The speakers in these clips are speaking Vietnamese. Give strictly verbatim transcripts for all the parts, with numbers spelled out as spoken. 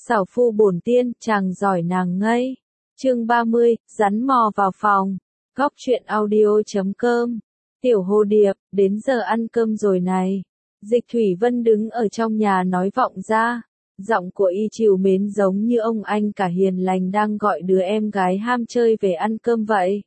Xảo phu bổn tiên, chàng giỏi nàng ngây. Chương ba mươi, rắn mò vào phòng. Góc truyện audio chấm com. Tiểu Hồ Điệp, đến giờ ăn cơm rồi này. Dịch Thủy Vân đứng ở trong nhà nói vọng ra. Giọng của y trìu mến giống như ông anh cả hiền lành đang gọi đứa em gái ham chơi về ăn cơm vậy.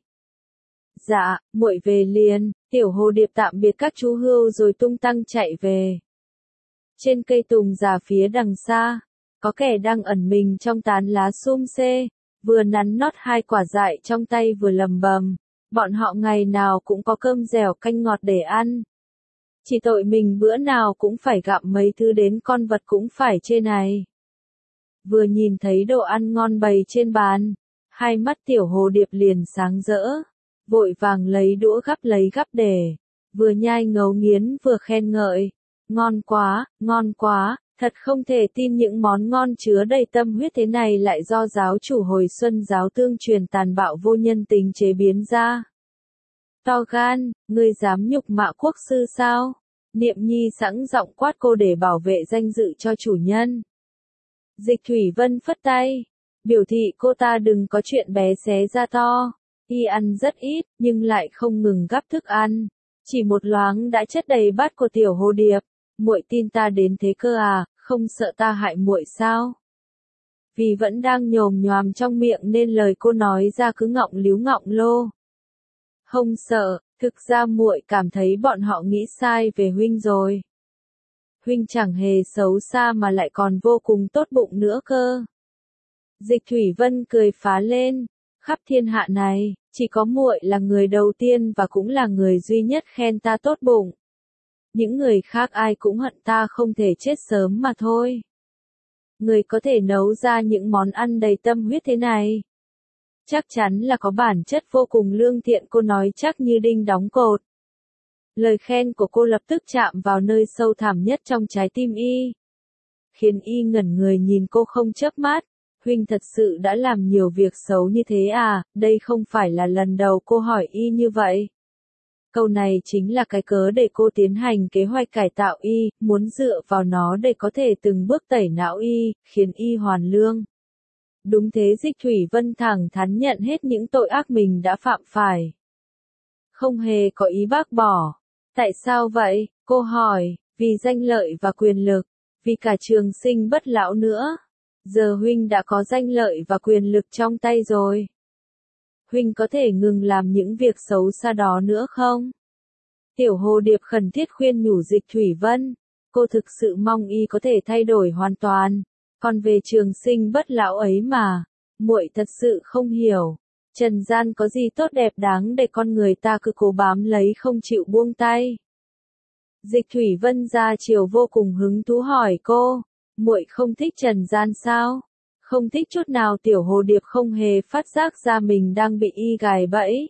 Dạ, muội về liền. Tiểu Hồ Điệp tạm biệt các chú hươu rồi tung tăng chạy về. Trên cây tùng già phía đằng xa, có kẻ đang ẩn mình trong tán lá xum xê, vừa nắn nót hai quả dại trong tay vừa lầm bầm. Bọn họ ngày nào cũng có cơm dẻo canh ngọt để ăn. Chỉ tội mình bữa nào cũng phải gặm mấy thứ đến con vật cũng phải chê này. Vừa nhìn thấy đồ ăn ngon bày trên bàn, hai mắt Tiểu Hồ Điệp liền sáng rỡ, vội vàng lấy đũa gắp lấy gắp để, vừa nhai ngấu nghiến vừa khen ngợi. Ngon quá, ngon quá, thật không thể tin những món ngon chứa đầy tâm huyết thế này lại do giáo chủ hồi xuân giáo tương truyền tàn bạo vô nhân tính chế biến ra. To gan, ngươi dám nhục mạ quốc sư sao? Niệm Nhi sẵn giọng quát cô để bảo vệ danh dự cho chủ nhân. Dịch Thủy Vân phất tay, biểu thị cô ta đừng có chuyện bé xé ra to. Y ăn rất ít, nhưng lại không ngừng gắp thức ăn. Chỉ một loáng đã chất đầy bát của Tiểu Hồ Điệp. Muội tin ta đến thế cơ à, không sợ ta hại muội sao? Vì vẫn đang nhồm nhoàm trong miệng nên lời cô nói ra cứ ngọng líu ngọng lô. Không sợ, thực ra muội cảm thấy bọn họ nghĩ sai về huynh rồi. Huynh chẳng hề xấu xa mà lại còn vô cùng tốt bụng nữa cơ. Dịch Thủy Vân cười phá lên, khắp thiên hạ này, chỉ có muội là người đầu tiên và cũng là người duy nhất khen ta tốt bụng. Những người khác ai cũng hận ta không thể chết sớm mà thôi. Người có thể nấu ra những món ăn đầy tâm huyết thế này. Chắc chắn là có bản chất vô cùng lương thiện, cô nói chắc như đinh đóng cột. Lời khen của cô lập tức chạm vào nơi sâu thẳm nhất trong trái tim y. Khiến y ngẩn người nhìn cô không chớp mắt. Huynh thật sự đã làm nhiều việc xấu như thế à, đây không phải là lần đầu cô hỏi y như vậy. Câu này chính là cái cớ để cô tiến hành kế hoạch cải tạo y, muốn dựa vào nó để có thể từng bước tẩy não y, khiến y hoàn lương. Đúng thế, Dịch Thủy Vân thẳng thắn nhận hết những tội ác mình đã phạm phải. Không hề có ý bác bỏ. Tại sao vậy? Cô hỏi, vì danh lợi và quyền lực, vì cả trường sinh bất lão nữa. Giờ huynh đã có danh lợi và quyền lực trong tay rồi. Huynh có thể ngừng làm những việc xấu xa đó nữa không? Tiểu Hồ Điệp khẩn thiết khuyên nhủ Dịch Thủy Vân. Cô thực sự mong y có thể thay đổi hoàn toàn. Còn về trường sinh bất lão ấy mà, muội thật sự không hiểu. Trần gian có gì tốt đẹp đáng để con người ta cứ cố bám lấy không chịu buông tay. Dịch Thủy Vân ra chiều vô cùng hứng thú hỏi cô, muội không thích trần gian sao? Không thích chút nào. Tiểu Hồ Điệp không hề phát giác ra mình đang bị y gài bẫy.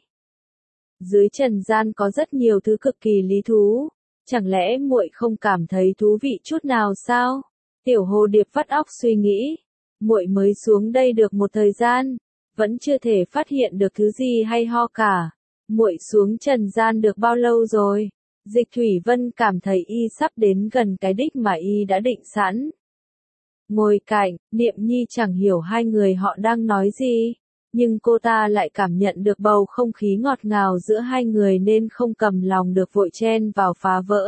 Dưới trần gian có rất nhiều thứ cực kỳ lý thú, chẳng lẽ muội không cảm thấy thú vị chút nào sao? Tiểu Hồ Điệp vắt óc suy nghĩ, muội mới xuống đây được một thời gian, vẫn chưa thể phát hiện được thứ gì hay ho cả. Muội xuống trần gian được bao lâu rồi? Dịch Thủy Vân cảm thấy y sắp đến gần cái đích mà y đã định sẵn. Ngồi cạnh, Niệm Nhi chẳng hiểu hai người họ đang nói gì, nhưng cô ta lại cảm nhận được bầu không khí ngọt ngào giữa hai người nên không cầm lòng được vội chen vào phá vỡ.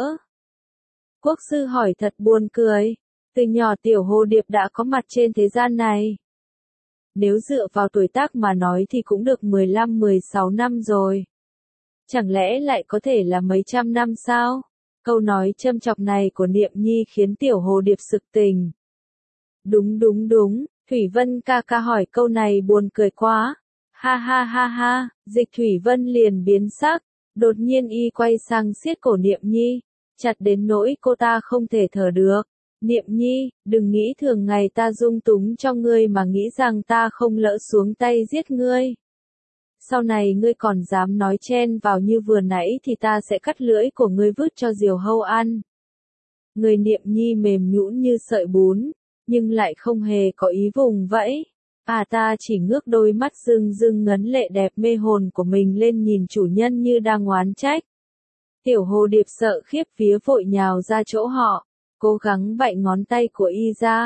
Quốc sư hỏi thật buồn cười, từ nhỏ Tiểu Hồ Điệp đã có mặt trên thế gian này. Nếu dựa vào tuổi tác mà nói thì cũng được mười lăm mười sáu năm rồi. Chẳng lẽ lại có thể là mấy trăm năm sao? Câu nói châm chọc này của Niệm Nhi khiến Tiểu Hồ Điệp sực tỉnh. Đúng đúng đúng, Thủy Vân ca ca hỏi câu này buồn cười quá. Ha ha ha ha, Dịch Thủy Vân liền biến sắc, đột nhiên y quay sang siết cổ Niệm Nhi, chặt đến nỗi cô ta không thể thở được. Niệm Nhi, đừng nghĩ thường ngày ta dung túng cho ngươi mà nghĩ rằng ta không lỡ xuống tay giết ngươi. Sau này ngươi còn dám nói chen vào như vừa nãy thì ta sẽ cắt lưỡi của ngươi vứt cho diều hâu ăn. Người Niệm Nhi mềm nhũn như sợi bún, nhưng lại không hề có ý vùng vẫy. À, ta chỉ ngước đôi mắt rưng rưng ngấn lệ đẹp mê hồn của mình lên nhìn chủ nhân như đang oán trách. Tiểu Hồ Điệp sợ khiếp vía vội nhào ra chỗ họ, cố gắng bạy ngón tay của y ra.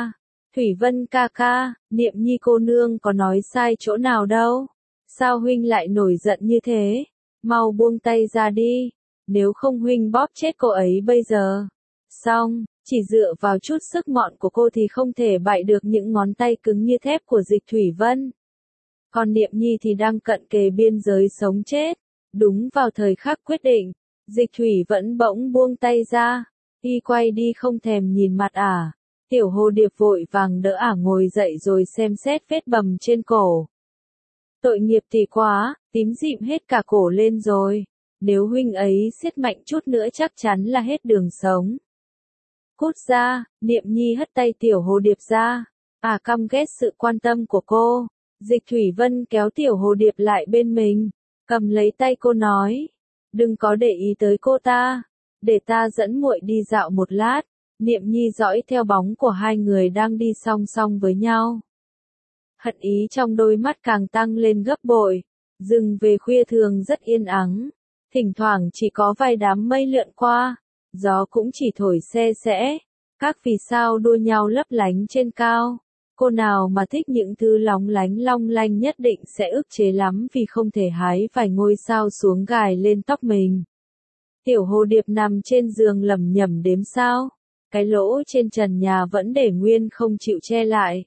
Thủy Vân ca ca, Niệm Nhi cô nương có nói sai chỗ nào đâu. Sao huynh lại nổi giận như thế? Mau buông tay ra đi. Nếu không huynh bóp chết cô ấy bây giờ. Xong, chỉ dựa vào chút sức mọn của cô thì không thể bại được những ngón tay cứng như thép của Dịch Thủy Vân. Còn Niệm Nhi thì đang cận kề biên giới sống chết. Đúng vào thời khắc quyết định, Dịch Thủy vẫn bỗng buông tay ra. Y quay đi không thèm nhìn mặt ả. Tiểu Hồ Điệp vội vàng đỡ ả ngồi dậy rồi xem xét vết bầm trên cổ. Tội nghiệp thì quá, tím dịm hết cả cổ lên rồi. Nếu huynh ấy siết mạnh chút nữa chắc chắn là hết đường sống. Cút ra, Niệm Nhi hất tay Tiểu Hồ Điệp ra. À căm ghét sự quan tâm của cô. Dịch Thủy Vân kéo Tiểu Hồ Điệp lại bên mình. Cầm lấy tay cô nói. Đừng có để ý tới cô ta. Để ta dẫn muội đi dạo một lát. Niệm Nhi dõi theo bóng của hai người đang đi song song với nhau. Hận ý trong đôi mắt càng tăng lên gấp bội. Rừng về khuya thường rất yên ắng. Thỉnh thoảng chỉ có vài đám mây lượn qua. Gió cũng chỉ thổi se sẽ. Các vì sao đua nhau lấp lánh trên cao. Cô nào mà thích những thứ lóng lánh long lanh nhất định sẽ ức chế lắm vì không thể hái vài ngôi sao xuống gài lên tóc mình. Tiểu Hồ Điệp nằm trên giường lẩm nhẩm đếm sao. Cái lỗ trên trần nhà vẫn để nguyên không chịu che lại.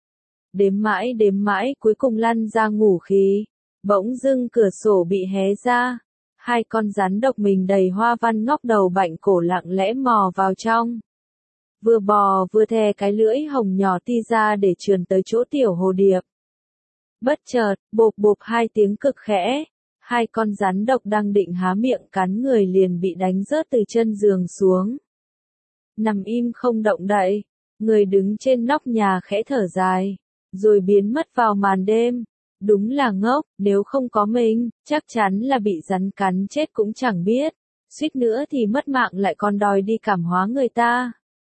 Đếm mãi đếm mãi cuối cùng lăn ra ngủ khí. Bỗng dưng cửa sổ bị hé ra. Hai con rắn độc mình đầy hoa văn ngóc đầu bạnh cổ lặng lẽ mò vào trong. Vừa bò vừa thè cái lưỡi hồng nhỏ ti ra để trườn tới chỗ Tiểu Hồ Điệp. Bất chợt, bộp bộp hai tiếng cực khẽ. Hai con rắn độc đang định há miệng cắn người liền bị đánh rớt từ chân giường xuống. Nằm im không động đậy, người đứng trên nóc nhà khẽ thở dài, rồi biến mất vào màn đêm. Đúng là ngốc, nếu không có mình, chắc chắn là bị rắn cắn chết cũng chẳng biết. Suýt nữa thì mất mạng lại còn đòi đi cảm hóa người ta.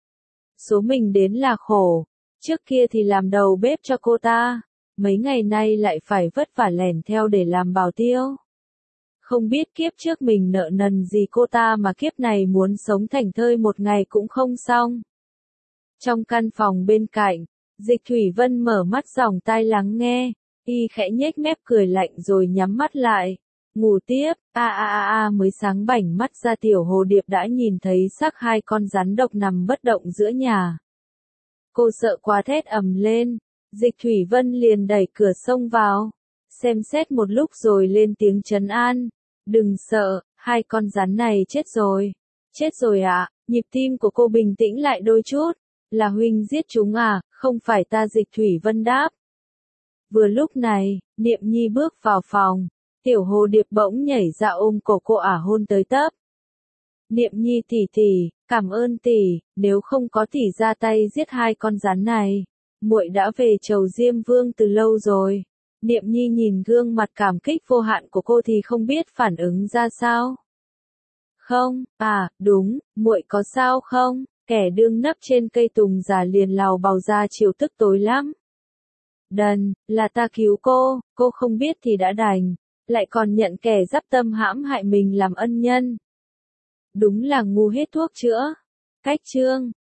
Số mình đến là khổ, trước kia thì làm đầu bếp cho cô ta, mấy ngày nay lại phải vất vả lẻn theo để làm bảo tiêu. Không biết kiếp trước mình nợ nần gì cô ta mà kiếp này muốn sống thảnh thơi một ngày cũng không xong. Trong căn phòng bên cạnh, Dịch Thủy Vân mở mắt dòng tai lắng nghe, y khẽ nhếch mép cười lạnh rồi nhắm mắt lại. Ngủ tiếp, a a a a mới sáng bảnh mắt ra Tiểu Hồ Điệp đã nhìn thấy xác hai con rắn độc nằm bất động giữa nhà. Cô sợ quá thét ầm lên, Dịch Thủy Vân liền đẩy cửa xông vào, xem xét một lúc rồi lên tiếng trấn an. Đừng sợ, hai con rắn này chết rồi. Chết rồi ạ, à? Nhịp tim của cô bình tĩnh lại đôi chút. Là huynh giết chúng à, không phải ta. Dịch Thủy Vân đáp. Vừa lúc này, Niệm Nhi bước vào phòng. Tiểu Hồ Điệp bỗng nhảy ra ôm cổ cô ả hôn tới tấp. Niệm Nhi tỷ tỷ, cảm ơn tỷ, nếu không có tỷ ra tay giết hai con rắn này, muội đã về chầu Diêm Vương từ lâu rồi. Niệm Nhi nhìn gương mặt cảm kích vô hạn của cô thì không biết phản ứng ra sao. Không, à, đúng, muội có sao không? Kẻ đương nấp trên cây tùng già liền lào bào ra chiều tức tối lắm. Đần, là ta cứu cô, cô không biết thì đã đành, lại còn nhận kẻ dắp tâm hãm hại mình làm ân nhân. Đúng là ngu hết thuốc chữa. Cách chương